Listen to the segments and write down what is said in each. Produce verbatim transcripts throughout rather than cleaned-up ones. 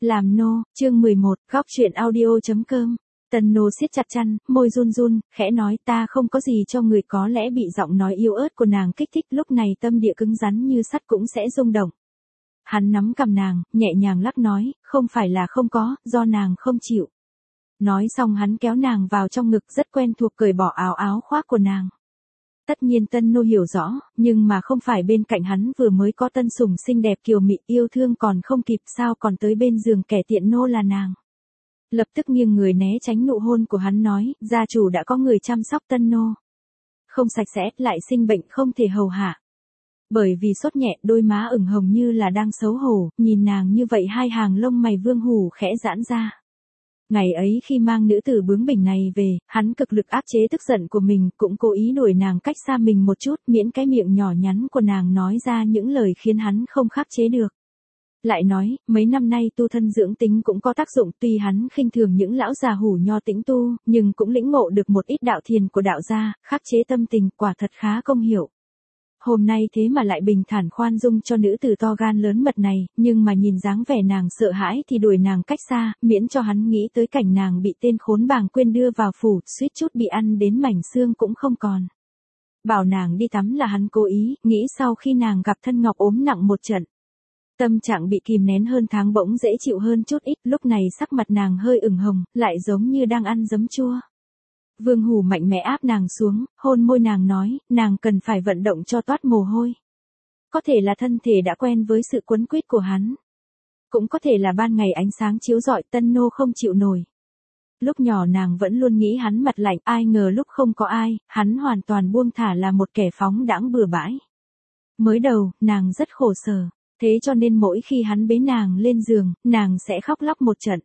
làm nô, chương mười một, góc truyện audio.com. Tân nô siết chặt chăn, môi run run, khẽ nói ta không có gì cho người, có lẽ bị giọng nói yếu ớt của nàng kích thích, lúc này tâm địa cứng rắn như sắt cũng sẽ rung động. Hắn nắm cằm nàng, nhẹ nhàng lắc nói, không phải là không có, do nàng không chịu. Nói xong hắn kéo nàng vào trong ngực, rất quen thuộc cởi bỏ áo áo khoác của nàng. Tất nhiên tân nô hiểu rõ, nhưng mà không phải bên cạnh hắn vừa mới có tân sủng xinh đẹp kiều mị, yêu thương còn không kịp, sao còn tới bên giường kẻ tiện nô là nàng. Lập tức nghiêng người né tránh nụ hôn của hắn, nói, gia chủ đã có người chăm sóc tân nô. Không sạch sẽ, lại sinh bệnh không thể hầu hạ. Bởi vì sốt nhẹ, đôi má ửng hồng như là đang xấu hổ, nhìn nàng như vậy hai hàng lông mày Vương Hủ khẽ giãn ra. Ngày ấy khi mang nữ tử bướng bỉnh này về, hắn cực lực áp chế tức giận của mình, cũng cố ý đuổi nàng cách xa mình một chút, miễn cái miệng nhỏ nhắn của nàng nói ra những lời khiến hắn không khắc chế được. Lại nói, mấy năm nay tu thân dưỡng tính cũng có tác dụng, tuy hắn khinh thường những lão già hủ nho tĩnh tu, nhưng cũng lĩnh ngộ được một ít đạo thiền của đạo gia, khắc chế tâm tình, quả thật khá công hiệu. Hôm nay thế mà lại bình thản khoan dung cho nữ tử to gan lớn mật này, nhưng mà nhìn dáng vẻ nàng sợ hãi thì đuổi nàng cách xa, miễn cho hắn nghĩ tới cảnh nàng bị tên khốn bàng quên đưa vào phủ, suýt chút bị ăn đến mảnh xương cũng không còn. Bảo nàng đi tắm là hắn cố ý, nghĩ sau khi nàng gặp thân ngọc ốm nặng một trận. Tâm trạng bị kìm nén hơn tháng bỗng dễ chịu hơn chút ít, lúc này sắc mặt nàng hơi ửng hồng, lại giống như đang ăn giấm chua. Vương Hủ mạnh mẽ áp nàng xuống, hôn môi nàng nói, nàng cần phải vận động cho toát mồ hôi. Có thể là thân thể đã quen với sự quấn quýt của hắn. Cũng có thể là ban ngày ánh sáng chiếu rọi, tân nô không chịu nổi. Lúc nhỏ nàng vẫn luôn nghĩ hắn mặt lạnh, ai ngờ lúc không có ai, hắn hoàn toàn buông thả là một kẻ phóng đãng bừa bãi. Mới đầu, nàng rất khổ sở, thế cho nên mỗi khi hắn bế nàng lên giường, nàng sẽ khóc lóc một trận.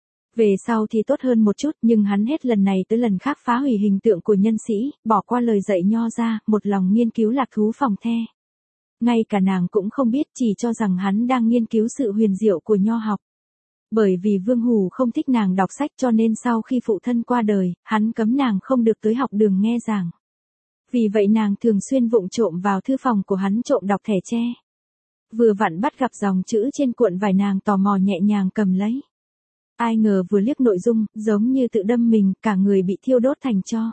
Về sau thì tốt hơn một chút, nhưng hắn hết lần này tới lần khác phá hủy hình tượng của nhân sĩ, bỏ qua lời dạy nho ra, một lòng nghiên cứu lạc thú phòng the. Ngay cả nàng cũng không biết, chỉ cho rằng hắn đang nghiên cứu sự huyền diệu của nho học. Bởi vì Vương Hủ không thích nàng đọc sách cho nên sau khi phụ thân qua đời, hắn cấm nàng không được tới học đường nghe giảng. Vì vậy nàng thường xuyên vụng trộm vào thư phòng của hắn trộm đọc thẻ tre. Vừa vặn bắt gặp dòng chữ trên cuộn vải, nàng tò mò nhẹ nhàng cầm lấy. Ai ngờ vừa liếc nội dung, giống như tự đâm mình, cả người bị thiêu đốt thành tro.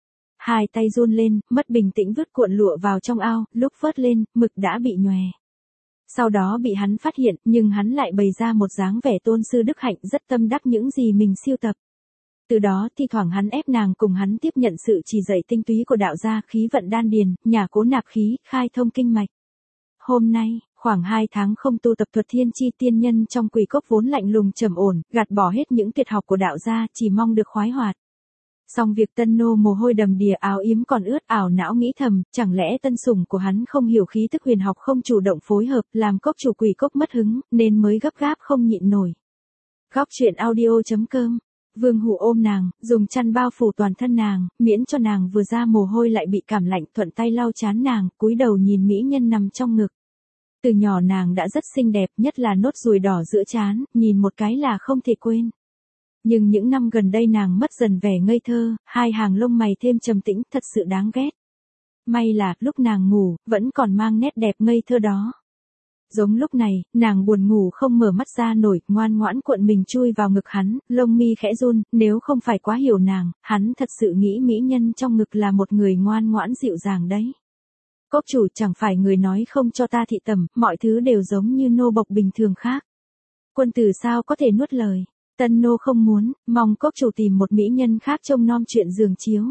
Hai tay run lên, mất bình tĩnh vứt cuộn lụa vào trong ao, lúc vớt lên, mực đã bị nhòe. Sau đó bị hắn phát hiện, nhưng hắn lại bày ra một dáng vẻ tôn sư đức hạnh, rất tâm đắc những gì mình siêu tập. Từ đó thi thoảng hắn ép nàng cùng hắn tiếp nhận sự chỉ dạy tinh túy của đạo gia, khí vận đan điền, nhà cố nạp khí, khai thông kinh mạch. Hôm nay, khoảng hai tháng không tu tập thuật thiên chi tiên nhân trong quỷ cốc vốn lạnh lùng trầm ổn, gạt bỏ hết những tuyệt học của đạo gia, chỉ mong được khoái hoạt. Xong việc tân nô mồ hôi đầm đìa, áo yếm còn ướt, ảo não nghĩ thầm, chẳng lẽ tân sủng của hắn không hiểu khí tức huyền học, không chủ động phối hợp, làm cốc chủ quỷ cốc mất hứng, nên mới gấp gáp không nhịn nổi. Góc truyện audio.com. Vương Hủ ôm nàng, dùng chăn bao phủ toàn thân nàng, miễn cho nàng vừa ra mồ hôi lại bị cảm lạnh, thuận tay lau trán nàng, cúi đầu nhìn mỹ nhân nằm trong ngực. Từ nhỏ nàng đã rất xinh đẹp, nhất là nốt ruồi đỏ giữa trán, nhìn một cái là không thể quên. Nhưng những năm gần đây nàng mất dần vẻ ngây thơ, hai hàng lông mày thêm trầm tĩnh, thật sự đáng ghét. May là, lúc nàng ngủ, vẫn còn mang nét đẹp ngây thơ đó. Giống lúc này, nàng buồn ngủ không mở mắt ra nổi, ngoan ngoãn cuộn mình chui vào ngực hắn, lông mi khẽ run, nếu không phải quá hiểu nàng, hắn thật sự nghĩ mỹ nhân trong ngực là một người ngoan ngoãn dịu dàng đấy. Cốc chủ chẳng phải người nói không cho ta thị tẩm, mọi thứ đều giống như nô bộc bình thường khác. Quân tử sao có thể nuốt lời, tân nô không muốn, mong cốc chủ tìm một mỹ nhân khác trông nom chuyện giường chiếu.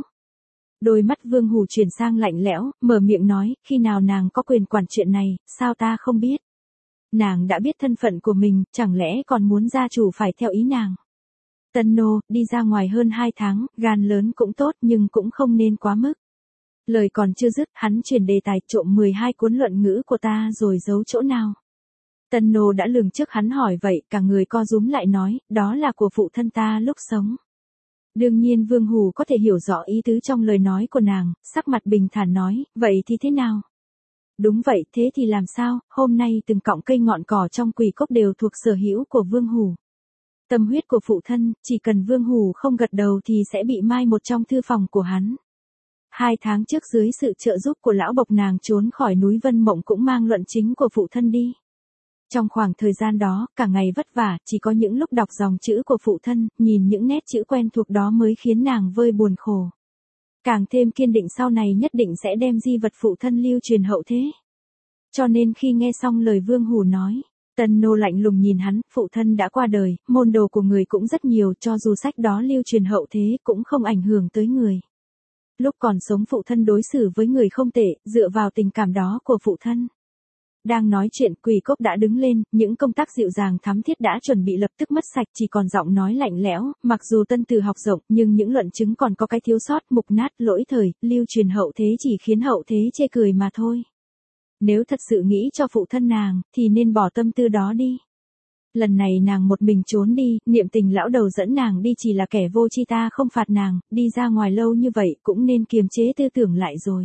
Đôi mắt Vương Hủ chuyển sang lạnh lẽo, mở miệng nói, khi nào nàng có quyền quản chuyện này, sao ta không biết. Nàng đã biết thân phận của mình, chẳng lẽ còn muốn gia chủ phải theo ý nàng. Tân nô, đi ra ngoài hơn hai tháng, gan lớn cũng tốt nhưng cũng không nên quá mức. Lời còn chưa dứt, hắn chuyển đề tài, trộm mười hai cuốn luận ngữ của ta rồi giấu chỗ nào. Tân nô đã lường trước hắn hỏi vậy, cả người co rúm lại nói, đó là của phụ thân ta lúc sống. Đương nhiên Vương Hủ có thể hiểu rõ ý tứ trong lời nói của nàng, sắc mặt bình thản nói, vậy thì thế nào? Đúng vậy, thế thì làm sao, hôm nay từng cọng cây ngọn cỏ trong quỷ cốc đều thuộc sở hữu của Vương Hủ. Tâm huyết của phụ thân, chỉ cần Vương Hủ không gật đầu thì sẽ bị mai một trong thư phòng của hắn. Hai tháng trước dưới sự trợ giúp của lão bộc nàng trốn khỏi núi Vân Mộng cũng mang luận chính của phụ thân đi. Trong khoảng thời gian đó, cả ngày vất vả, chỉ có những lúc đọc dòng chữ của phụ thân, nhìn những nét chữ quen thuộc đó mới khiến nàng vơi buồn khổ. Càng thêm kiên định sau này nhất định sẽ đem di vật phụ thân lưu truyền hậu thế. Cho nên khi nghe xong lời Vương Hủ nói, Tân Nô lạnh lùng nhìn hắn, phụ thân đã qua đời, môn đồ của người cũng rất nhiều, cho dù sách đó lưu truyền hậu thế cũng không ảnh hưởng tới người. Lúc còn sống phụ thân đối xử với người không tệ, dựa vào tình cảm đó của phụ thân. Đang nói chuyện, Quỳ Cốc đã đứng lên, những công tác dịu dàng thắm thiết đã chuẩn bị lập tức mất sạch, chỉ còn giọng nói lạnh lẽo, mặc dù Tân Từ học rộng, nhưng những luận chứng còn có cái thiếu sót, mục nát, lỗi thời, lưu truyền hậu thế chỉ khiến hậu thế chê cười mà thôi. Nếu thật sự nghĩ cho phụ thân nàng, thì nên bỏ tâm tư đó đi. Lần này nàng một mình trốn đi, niệm tình lão đầu dẫn nàng đi chỉ là kẻ vô tri, ta không phạt nàng, đi ra ngoài lâu như vậy cũng nên kiềm chế tư tưởng lại rồi.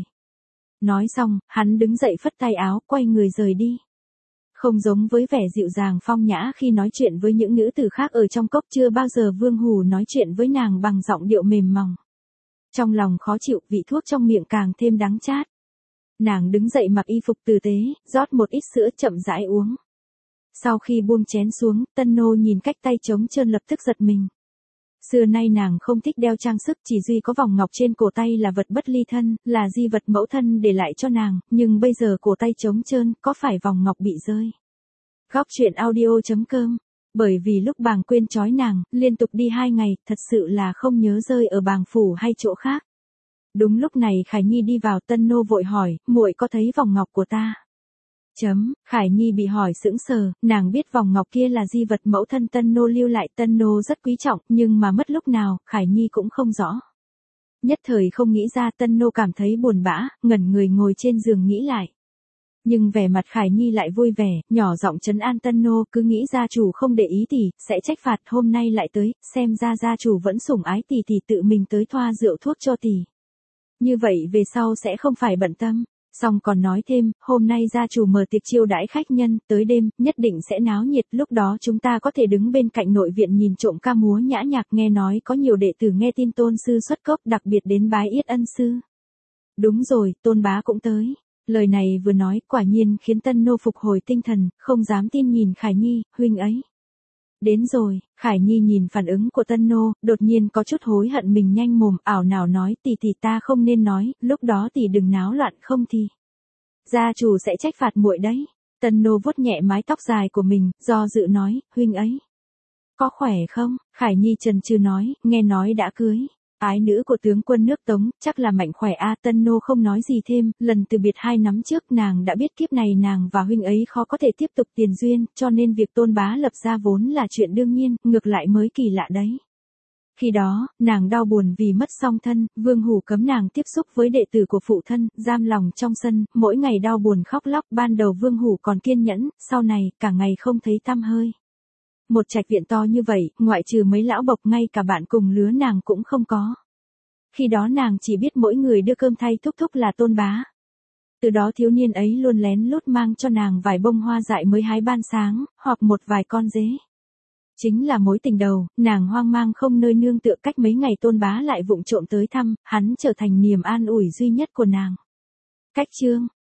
Nói xong, hắn đứng dậy phất tay áo, quay người rời đi. Không giống với vẻ dịu dàng phong nhã khi nói chuyện với những nữ tử khác ở trong cốc, chưa bao giờ Vương Hủ nói chuyện với nàng bằng giọng điệu mềm mỏng. Trong lòng khó chịu, vị thuốc trong miệng càng thêm đắng chát. Nàng đứng dậy mặc y phục tử tế, rót một ít sữa chậm rãi uống. Sau khi buông chén xuống, Tân Nô nhìn cách tay trống trơn lập tức giật mình. Xưa nay nàng không thích đeo trang sức, chỉ duy có vòng ngọc trên cổ tay là vật bất ly thân, là di vật mẫu thân để lại cho nàng, nhưng bây giờ cổ tay trống trơn, có phải vòng ngọc bị rơi? Góc truyện audio chấm com. Bởi vì lúc bàng quên trói nàng, liên tục đi hai ngày, thật sự là không nhớ rơi ở bàng phủ hay chỗ khác. Đúng lúc này Khải Nhi đi vào, Tân Nô vội hỏi, muội có thấy vòng ngọc của ta? Chấm, Khải Nhi bị hỏi sững sờ, nàng biết vòng ngọc kia là di vật mẫu thân Tân Nô lưu lại, Tân Nô rất quý trọng, nhưng mà mất lúc nào, Khải Nhi cũng không rõ. Nhất thời không nghĩ ra, Tân Nô cảm thấy buồn bã, ngẩn người ngồi trên giường nghĩ lại. Nhưng vẻ mặt Khải Nhi lại vui vẻ, nhỏ giọng trấn an Tân Nô, cứ nghĩ gia chủ không để ý tỷ, sẽ trách phạt, hôm nay lại tới, xem ra gia chủ vẫn sủng ái tỷ, tỷ tự mình tới thoa rượu thuốc cho tỷ. Như vậy về sau sẽ không phải bận tâm. Xong còn nói thêm, hôm nay gia chủ mở tiệc chiêu đãi khách nhân, tới đêm, nhất định sẽ náo nhiệt, lúc đó chúng ta có thể đứng bên cạnh nội viện nhìn trộm ca múa nhã nhạc, nghe nói có nhiều đệ tử nghe tin tôn sư xuất cốc, đặc biệt đến bái yết ân sư. Đúng rồi, tôn bá cũng tới. Lời này vừa nói, quả nhiên khiến Tân Nô phục hồi tinh thần, không dám tin nhìn Khải Nhi, huynh ấy. Đến rồi, Khải Nhi nhìn phản ứng của Tân Nô, đột nhiên có chút hối hận mình nhanh mồm, ảo nào nói, tỷ tỷ ta không nên nói, lúc đó tỷ đừng náo loạn không thì gia chủ sẽ trách phạt muội đấy. Tân Nô vuốt nhẹ mái tóc dài của mình, do dự nói, huynh ấy có khỏe không? Khải Nhi chần chừ nói, nghe nói đã cưới ái nữ của tướng quân nước Tống, chắc là mạnh khỏe a. Tân Nô không nói gì thêm, lần từ biệt hai năm trước nàng đã biết kiếp này nàng và huynh ấy khó có thể tiếp tục tiền duyên, cho nên việc tôn bá lập ra vốn là chuyện đương nhiên, ngược lại mới kỳ lạ đấy. Khi đó, nàng đau buồn vì mất song thân, Vương Hủ cấm nàng tiếp xúc với đệ tử của phụ thân, giam lòng trong sân, mỗi ngày đau buồn khóc lóc, ban đầu Vương Hủ còn kiên nhẫn, sau này, cả ngày không thấy tăm hơi. Một trạch viện to như vậy, ngoại trừ mấy lão bộc, ngay cả bạn cùng lứa nàng cũng không có. Khi đó nàng chỉ biết mỗi người đưa cơm thay thúc thúc là tôn bá. Từ đó thiếu niên ấy luôn lén lút mang cho nàng vài bông hoa dại mới hái ban sáng, hoặc một vài con dế. Chính là mối tình đầu, nàng hoang mang không nơi nương tựa, cách mấy ngày tôn bá lại vụng trộm tới thăm, hắn trở thành niềm an ủi duy nhất của nàng. Cách chương